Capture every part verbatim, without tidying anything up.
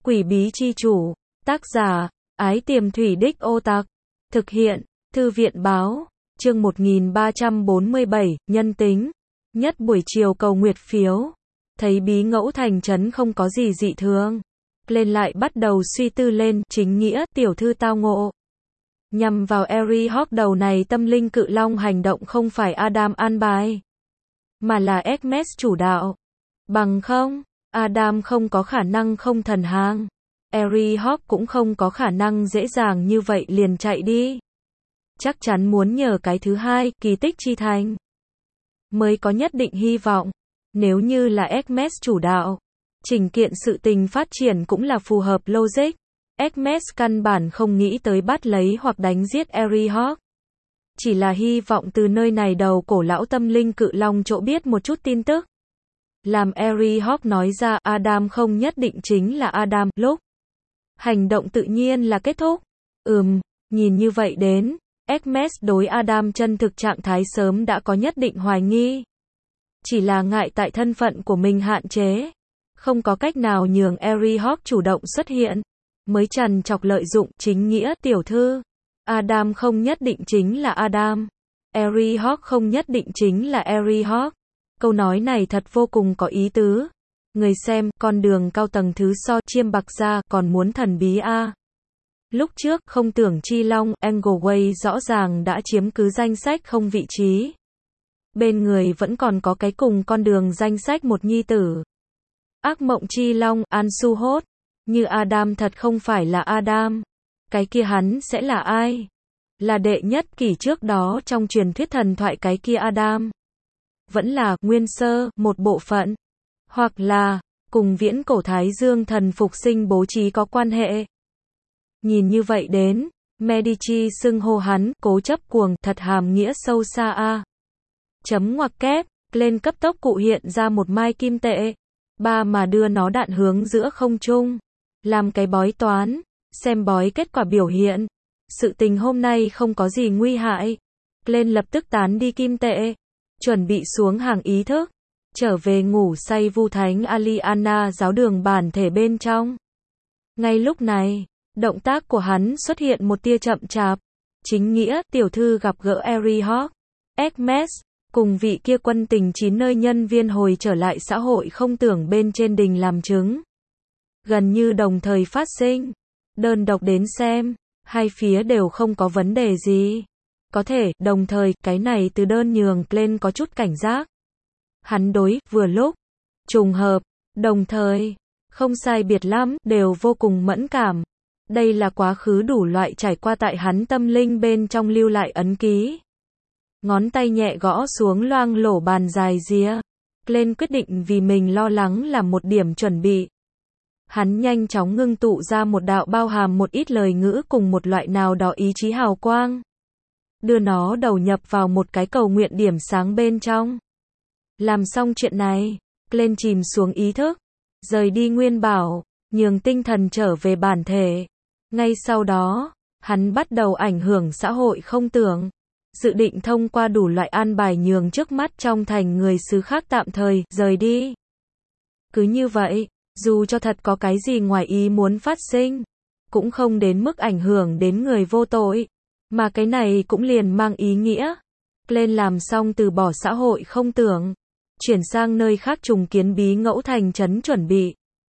Quỷ bí chi chủ, tác giả, Ái Tiềm Thủy Đích Ô Tạc, thực hiện, Thư viện báo, chương một nghìn ba trăm bốn mươi bảy, nhân tính, nhất buổi chiều cầu nguyệt phiếu, thấy bí ngẫu thành trấn không có gì dị thường, lên lại bắt đầu suy tư lên, chính nghĩa, tiểu thư tao ngộ. Nhằm vào Eri Hawk đầu này tâm linh cự long hành động không phải Adam an bài, mà là Hermes chủ đạo. Bằng không, Adam không có khả năng không thần hàng. Eri Hawk cũng không có khả năng dễ dàng như vậy liền chạy đi. Chắc chắn muốn nhờ cái thứ hai, kỳ tích chi thành, mới có nhất định hy vọng. Nếu như là Hermes chủ đạo, trình kiện sự tình phát triển cũng là phù hợp logic. Hermes căn bản không nghĩ tới bắt lấy hoặc đánh giết Eri Hawk. Chỉ là hy vọng từ nơi này đầu cổ lão tâm linh cự long chỗ biết một chút tin tức. Làm Eri Hawk nói ra Adam không nhất định chính là Adam, lúc hành động tự nhiên là kết thúc. Ừm, nhìn như vậy đến, Hermes đối Adam chân thực trạng thái sớm đã có nhất định hoài nghi. Chỉ là ngại tại thân phận của mình hạn chế, không có cách nào nhường Eri Hawk chủ động xuất hiện, mới trằn trọc lợi dụng chính nghĩa tiểu thư. Adam không nhất định chính là Adam. Eri Hawk không nhất định chính là Eri Hawk. Câu nói này thật vô cùng có ý tứ. Người xem, con đường cao tầng thứ so chiêm bạc ra còn muốn thần bí a. Lúc trước, không tưởng chi long, Engleway rõ ràng đã chiếm cứ danh sách không vị trí. Bên người vẫn còn có cái cùng con đường danh sách một nhi tử. Ác mộng chi long, An Su Hốt. Như Adam thật không phải là Adam. Cái kia hắn sẽ là ai? Là đệ nhất kỷ trước đó trong truyền thuyết thần thoại cái kia Adam. Vẫn là nguyên sơ, một bộ phận. Hoặc là, cùng viễn cổ Thái Dương thần phục sinh bố trí có quan hệ. Nhìn như vậy đến, Medici xưng hô hắn, cố chấp cuồng, thật hàm nghĩa sâu xa a. Chấm ngoặc kép, lên cấp tốc cụ hiện ra một mai kim tệ. Ba mà đưa nó đạn hướng giữa không trung. Làm cái bói toán, xem bói kết quả biểu hiện. Sự tình hôm nay không có gì nguy hại. Lên lập tức tán đi kim tệ. Chuẩn bị xuống hàng ý thức. Trở về ngủ say vu thánh Aliana giáo đường bản thể bên trong. Ngay lúc này, động tác của hắn xuất hiện một tia chậm chạp. Chính nghĩa, tiểu thư gặp gỡ Eri Hawk, Hermes, cùng vị kia quân tình chín nơi nhân viên hồi trở lại xã hội không tưởng bên trên đình làm chứng. Gần như đồng thời phát sinh. Đơn độc đến xem, hai phía đều không có vấn đề gì. Có thể, đồng thời, cái này từ đơn nhường lên có chút cảnh giác. Hắn đối, vừa lúc, trùng hợp, đồng thời, không sai biệt lắm, đều vô cùng mẫn cảm. Đây là quá khứ đủ loại trải qua tại hắn tâm linh bên trong lưu lại ấn ký. Ngón tay nhẹ gõ xuống loang lổ bàn dài ria. Lên quyết định vì mình lo lắng làm một điểm chuẩn bị. Hắn nhanh chóng ngưng tụ ra một đạo bao hàm một ít lời ngữ cùng một loại nào đó ý chí hào quang. Đưa nó đầu nhập vào một cái cầu nguyện điểm sáng bên trong. Làm xong chuyện này, lên chìm xuống ý thức, rời đi nguyên bảo, nhường tinh thần trở về bản thể. Ngay sau đó, hắn bắt đầu ảnh hưởng xã hội không tưởng. Dự định thông qua đủ loại an bài nhường trước mắt trong thành người xứ khác tạm thời rời đi. Cứ như vậy, dù cho thật có cái gì ngoài ý muốn phát sinh, cũng không đến mức ảnh hưởng đến người vô tội. Mà cái này cũng liền mang ý nghĩa. Lên làm xong từ bỏ xã hội không tưởng. Chuyển sang nơi khác trùng kiến bí ngẫu thành trấn chuẩn bị.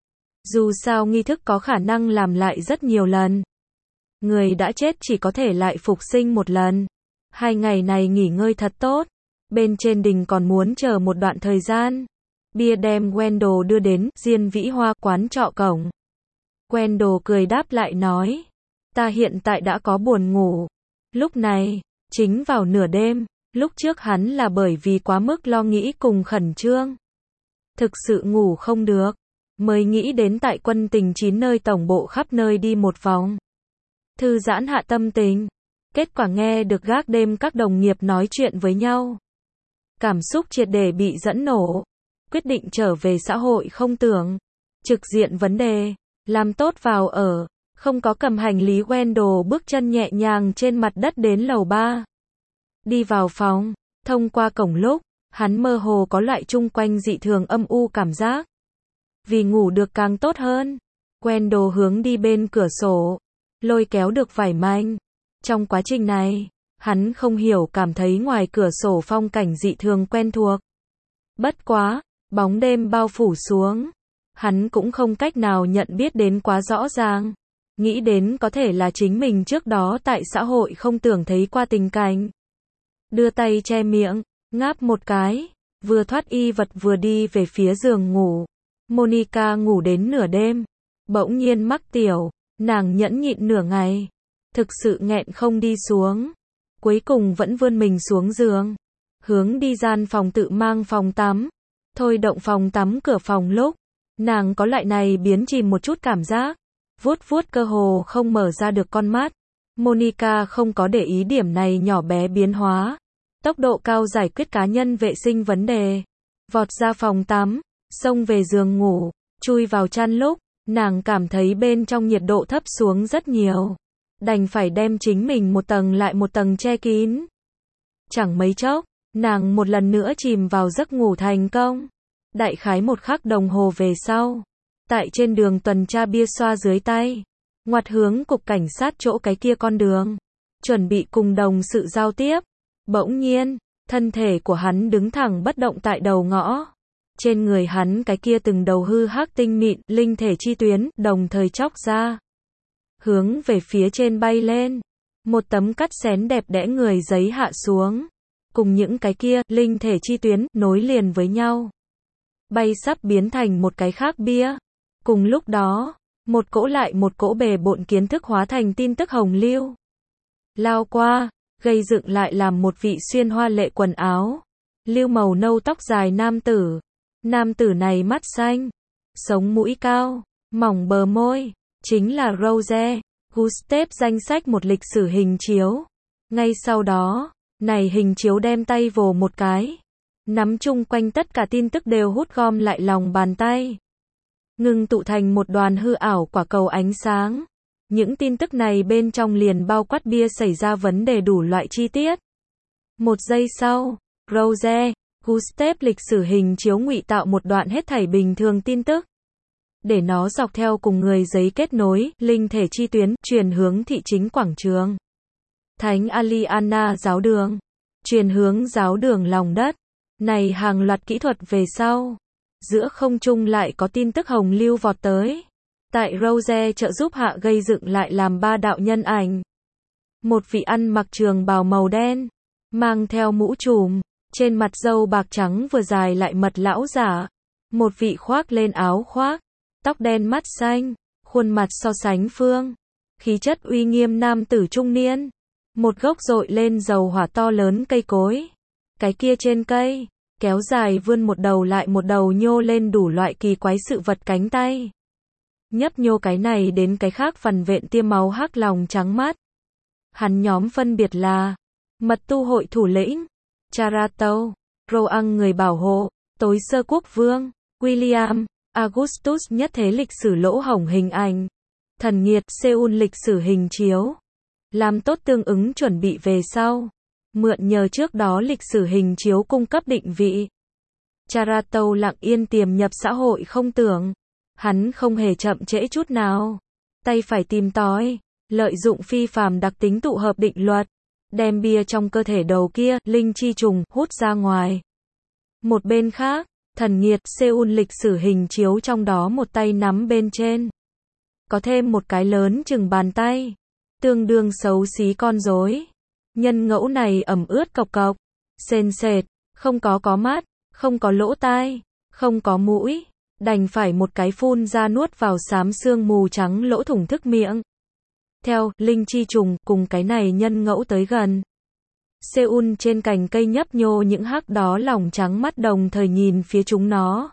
Dù sao nghi thức có khả năng làm lại rất nhiều lần. Người đã chết chỉ có thể lại phục sinh một lần. Hai ngày này nghỉ ngơi thật tốt. Bên trên đình còn muốn chờ một đoạn thời gian. Bia đem Wendell đưa đến Diên Vĩ Hoa quán trọ cổng. Wendell cười đáp lại nói. Ta hiện tại đã có buồn ngủ. Lúc này, chính vào nửa đêm, lúc trước hắn là bởi vì quá mức lo nghĩ cùng khẩn trương. Thực sự ngủ không được, mới nghĩ đến tại quân tình chín nơi tổng bộ khắp nơi đi một vòng. Thư giãn hạ tâm tình. Kết quả nghe được gác đêm các đồng nghiệp nói chuyện với nhau. Cảm xúc triệt để bị dẫn nổ. Quyết định trở về xã hội không tưởng. Trực diện vấn đề, làm tốt vào ở. Không có cầm hành lý Wendell bước chân nhẹ nhàng trên mặt đất đến lầu ba. Đi vào phòng, thông qua cổng lúc, hắn mơ hồ có loại chung quanh dị thường âm u cảm giác. Vì ngủ được càng tốt hơn. Wendell hướng đi bên cửa sổ, lôi kéo được vải manh. Trong quá trình này, hắn không hiểu cảm thấy ngoài cửa sổ phong cảnh dị thường quen thuộc. Bất quá, bóng đêm bao phủ xuống, hắn cũng không cách nào nhận biết đến quá rõ ràng. Nghĩ đến có thể là chính mình trước đó tại xã hội không tưởng thấy qua tình cảnh. Đưa tay che miệng, ngáp một cái, vừa thoát y vật vừa đi về phía giường ngủ. Monica ngủ đến nửa đêm, bỗng nhiên mắc tiểu, nàng nhẫn nhịn nửa ngày, thực sự nghẹn không đi xuống. Cuối cùng vẫn vươn mình xuống giường, hướng đi gian phòng tự mang phòng tắm. Thôi động phòng tắm cửa phòng lúc, nàng có loại này biến chìm một chút cảm giác, vuốt vuốt cơ hồ không mở ra được con mắt. Monica không có để ý điểm này nhỏ bé biến hóa, tốc độ cao giải quyết cá nhân vệ sinh vấn đề, vọt ra phòng tắm, xông về giường ngủ, chui vào chăn lúc, nàng cảm thấy bên trong nhiệt độ thấp xuống rất nhiều, đành phải đem chính mình một tầng lại một tầng che kín. Chẳng mấy chốc, nàng một lần nữa chìm vào giấc ngủ thành công. Đại khái một khắc đồng hồ về sau, tại trên đường tuần tra bia xoa dưới tay, ngoặt hướng cục cảnh sát chỗ cái kia con đường, chuẩn bị cùng đồng sự giao tiếp. Bỗng nhiên, thân thể của hắn đứng thẳng bất động tại đầu ngõ. Trên người hắn cái kia từng đầu hư hắc tinh mịn, linh thể chi tuyến, đồng thời chóc ra. Hướng về phía trên bay lên. Một tấm cắt xén đẹp đẽ người giấy hạ xuống. Cùng những cái kia, linh thể chi tuyến, nối liền với nhau. Bay sắp biến thành một cái khác bia. Cùng lúc đó, một cỗ lại một cỗ bề bộn kiến thức hóa thành tin tức hồng lưu. Lao qua, gây dựng lại làm một vị xuyên hoa lệ quần áo. Lưu màu nâu tóc dài nam tử. Nam tử này mắt xanh, sống mũi cao, mỏng bờ môi, chính là Rose Gustev danh sách một lịch sử hình chiếu. Ngay sau đó, này hình chiếu đem tay vồ một cái, nắm chung quanh tất cả tin tức đều hút gom lại lòng bàn tay, ngưng tụ thành một đoàn hư ảo quả cầu ánh sáng. Những tin tức này bên trong liền bao quát bia xảy ra vấn đề đủ loại chi tiết. Một giây sau, Rose Gustev lịch sử hình chiếu ngụy tạo một đoạn hết thảy bình thường tin tức, để nó dọc theo cùng người giấy kết nối, linh thể chi tuyến, truyền hướng thị chính quảng trường Thánh Aliana giáo đường, truyền hướng giáo đường lòng đất. Này hàng loạt kỹ thuật về sau, giữa không trung lại có tin tức hồng lưu vọt tới. Tại Rose trợ giúp hạ gây dựng lại làm ba đạo nhân ảnh. Một vị ăn mặc trường bào màu đen, mang theo mũ trùm, trên mặt râu bạc trắng vừa dài lại mật lão giả. Một vị khoác lên áo khoác, tóc đen mắt xanh, khuôn mặt so sánh phương, khí chất uy nghiêm nam tử trung niên. Một gốc dội lên dầu hỏa to lớn cây cối. Cái kia trên cây, kéo dài vươn một đầu lại một đầu nhô lên đủ loại kỳ quái sự vật cánh tay. Nhấp nhô cái này đến cái khác phần vện tiêm máu hắc lòng trắng mắt. Hắn nhóm phân biệt là mật tu hội thủ lĩnh, Charato, Roang người bảo hộ, tối sơ quốc vương, William, Augustus nhất thế lịch sử lỗ hổng hình ảnh, thần nghiệt, Seoul lịch sử hình chiếu. Làm tốt tương ứng chuẩn bị về sau. Mượn nhờ trước đó lịch sử hình chiếu cung cấp định vị. Charato lặng yên tiềm nhập xã hội không tưởng. Hắn không hề chậm trễ chút nào. Tay phải tìm tòi, lợi dụng phi phàm đặc tính tụ hợp định luật, đem bia trong cơ thể đầu kia, linh chi trùng, hút ra ngoài. Một bên khác, thần nghiệt, Seoul lịch sử hình chiếu trong đó một tay nắm bên trên. Có thêm một cái lớn chừng bàn tay. Tương đương xấu xí con rối. Nhân ngẫu này ẩm ướt cộc cộc, sền sệt, không có có mắt, không có lỗ tai, không có mũi, đành phải một cái phun ra nuốt vào xám xương mù trắng lỗ thủng thức miệng. Theo, linh chi trùng, cùng cái này nhân ngẫu tới gần. Seoul trên cành cây nhấp nhô những hắc đó lỏng trắng mắt đồng thời nhìn phía chúng nó.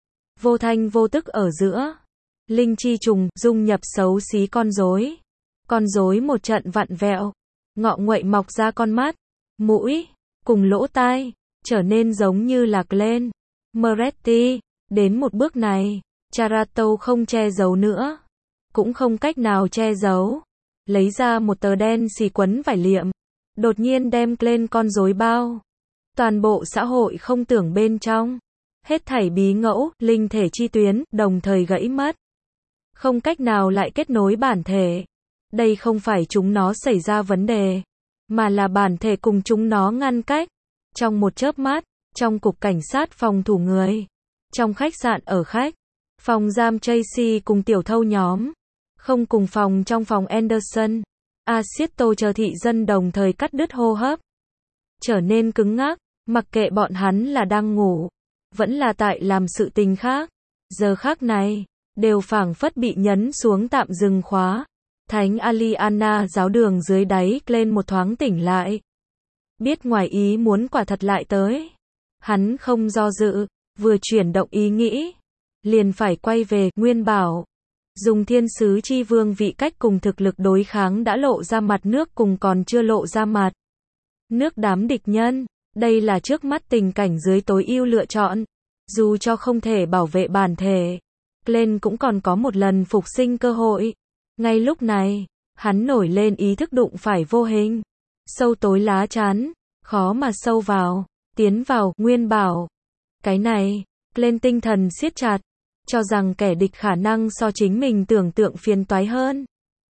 Vô thanh vô tức ở giữa. Linh chi trùng, dung nhập xấu xí con rối. Con rối một trận vặn vẹo, ngọ nguậy mọc ra con mắt, mũi, cùng lỗ tai, trở nên giống như là Glenn Moretti. Đến một bước này, Charato không che giấu nữa, cũng không cách nào che giấu. Lấy ra một tờ đen xì quấn vải liệm, đột nhiên đem lên con rối bao. Toàn bộ xã hội không tưởng bên trong, hết thảy bí ngẫu, linh thể chi tuyến, đồng thời gãy mất. không cách nào lại kết nối bản thể. Đây không phải chúng nó xảy ra vấn đề, mà là bản thể cùng chúng nó ngăn cách. Trong một chớp mắt, trong cục cảnh sát phòng thủ người, trong khách sạn ở khách, phòng giam Tracy cùng tiểu thâu nhóm, không cùng phòng trong phòng Anderson, Acito chờ thị dân đồng thời cắt đứt hô hấp, trở nên cứng ngắc, mặc kệ bọn hắn là đang ngủ, vẫn là tại làm sự tình khác. Giờ khắc này, đều phảng phất bị nhấn xuống tạm dừng khóa. Thánh Aliana giáo đường dưới đáy lên một thoáng tỉnh lại. Biết ngoài ý muốn quả thật lại tới. Hắn không do dự, vừa chuyển động ý nghĩ, liền phải quay về Nguyên Bảo. Dùng thiên sứ chi vương vị cách cùng thực lực đối kháng đã lộ ra mặt nước cùng còn chưa lộ ra mặt nước đám địch nhân. Đây là trước mắt tình cảnh dưới tối ưu lựa chọn. Dù cho không thể bảo vệ bản thể, Glenn cũng còn có một lần phục sinh cơ hội. Ngay lúc này, hắn nổi lên ý thức đụng phải vô hình, sâu tối lá chắn, khó mà sâu vào, tiến vào Nguyên Bảo. Cái này, Glenn tinh thần siết chặt, cho rằng kẻ địch khả năng so chính mình tưởng tượng phiền toái hơn.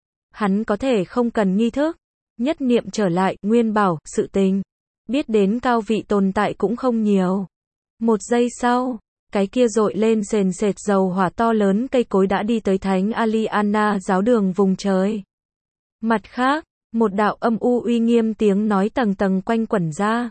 Hắn có thể không cần nghi thức, nhất niệm trở lại Nguyên Bảo, sự tình biết đến cao vị tồn tại cũng không nhiều. Một giây sau, cái kia dội lên sền sệt dầu hỏa to lớn cây cối đã đi tới Thánh Aliana giáo đường vùng trời. Mặt khác, một đạo âm u uy nghiêm tiếng nói tầng tầng quanh quẩn ra.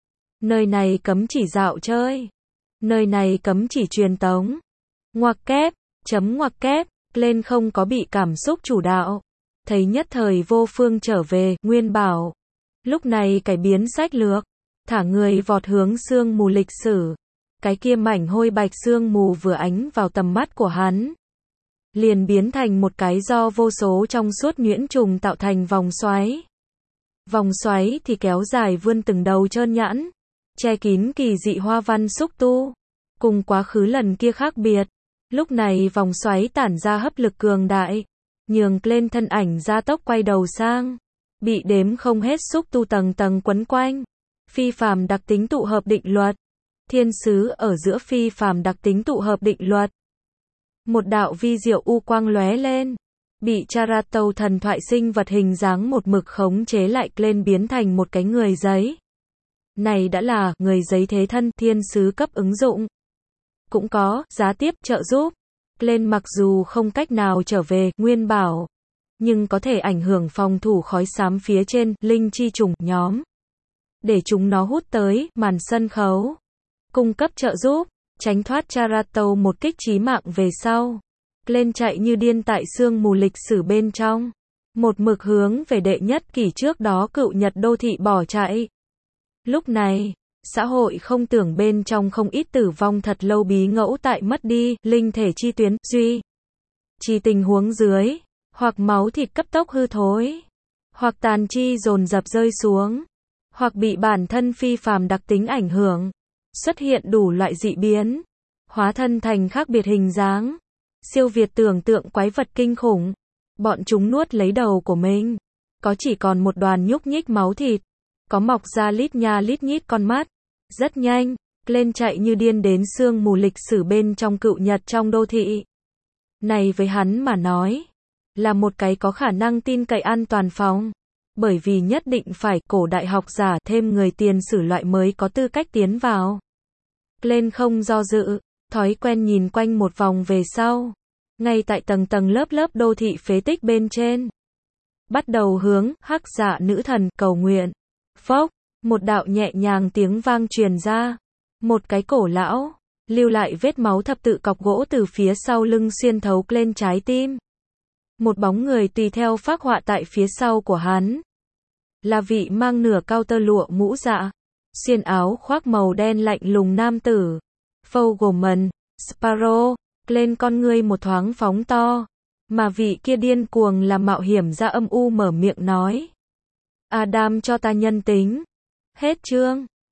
Nơi này cấm chỉ dạo chơi. Nơi này cấm chỉ truyền tống. Ngoặc kép, chấm ngoặc kép, lên không có bị cảm xúc chủ đạo. Thấy nhất thời vô phương trở về, Nguyên Bảo. Lúc này cải biến sách lược, thả người vọt hướng sương mù lịch sử. Cái kia mảnh hôi bạch sương mù vừa ánh vào tầm mắt của hắn, liền biến thành một cái do vô số trong suốt nhuyễn trùng tạo thành vòng xoáy. Vòng xoáy thì kéo dài vươn từng đầu trơn nhẵn, che kín kỳ dị hoa văn xúc tu. Cùng quá khứ lần kia khác biệt, lúc này vòng xoáy tản ra hấp lực cường đại, nhường lên thân ảnh gia tốc quay đầu sang, bị đếm không hết xúc tu tầng tầng quấn quanh. Phi phàm đặc tính tụ hợp định luật. Thiên sứ ở giữa phi phàm đặc tính tụ hợp định luật. Một đạo vi diệu u quang lóe lên, bị Charato thần thoại sinh vật hình dáng một mực khống chế lại lên biến thành một cái người giấy. Này đã là người giấy thế thân thiên sứ cấp ứng dụng. Cũng có giá tiếp trợ giúp. Lên mặc dù không cách nào trở về Nguyên Bảo, nhưng có thể ảnh hưởng phòng thủ khói xám phía trên linh chi trùng nhóm, để chúng nó hút tới màn sân khấu, cung cấp trợ giúp, tránh thoát Charato một kích chí mạng về sau. Lên chạy như điên tại sương mù lịch sử bên trong, một mực hướng về đệ nhất kỷ trước đó cựu Nhật đô thị bỏ chạy. Lúc này, xã hội không tưởng bên trong không ít tử vong thật lâu bí ngẫu tại mất đi linh thể chi tuyến duy trì tình huống dưới, hoặc máu thịt cấp tốc hư thối, hoặc tàn chi dồn dập rơi xuống, hoặc bị bản thân phi phàm đặc tính ảnh hưởng, xuất hiện đủ loại dị biến, hóa thân thành khác biệt hình dáng, siêu việt tưởng tượng quái vật kinh khủng. Bọn chúng nuốt lấy đầu của mình, có chỉ còn một đoàn nhúc nhích máu thịt, có mọc ra lít nha lít nhít con mắt. Rất nhanh, lên chạy như điên đến sương mù lịch sử bên trong cựu Nhật trong đô thị. Này với hắn mà nói, là một cái có khả năng tin cậy an toàn phòng. Bởi vì nhất định phải cổ đại học giả thêm người tiền sử loại mới có tư cách tiến vào. Lên không do dự, thói quen nhìn quanh một vòng về sau. Ngay tại tầng tầng lớp lớp đô thị phế tích bên trên. Bắt đầu hướng hắc dạ nữ thần cầu nguyện. Phốc, một đạo nhẹ nhàng tiếng vang truyền ra. Một cái cổ lão, lưu lại vết máu thập tự cọc gỗ từ phía sau lưng xuyên thấu lên trái tim. Một bóng người tùy theo phác họa tại phía sau của hắn. Là vị mang nửa cao tơ lụa mũ dạ, xuyên áo khoác màu đen lạnh lùng nam tử. Fogelman, Sparrow, lên con ngươi một thoáng phóng to. Mà vị kia điên cuồng là mạo hiểm ra âm u mở miệng nói. Adam cho ta nhân tính. Hết chương.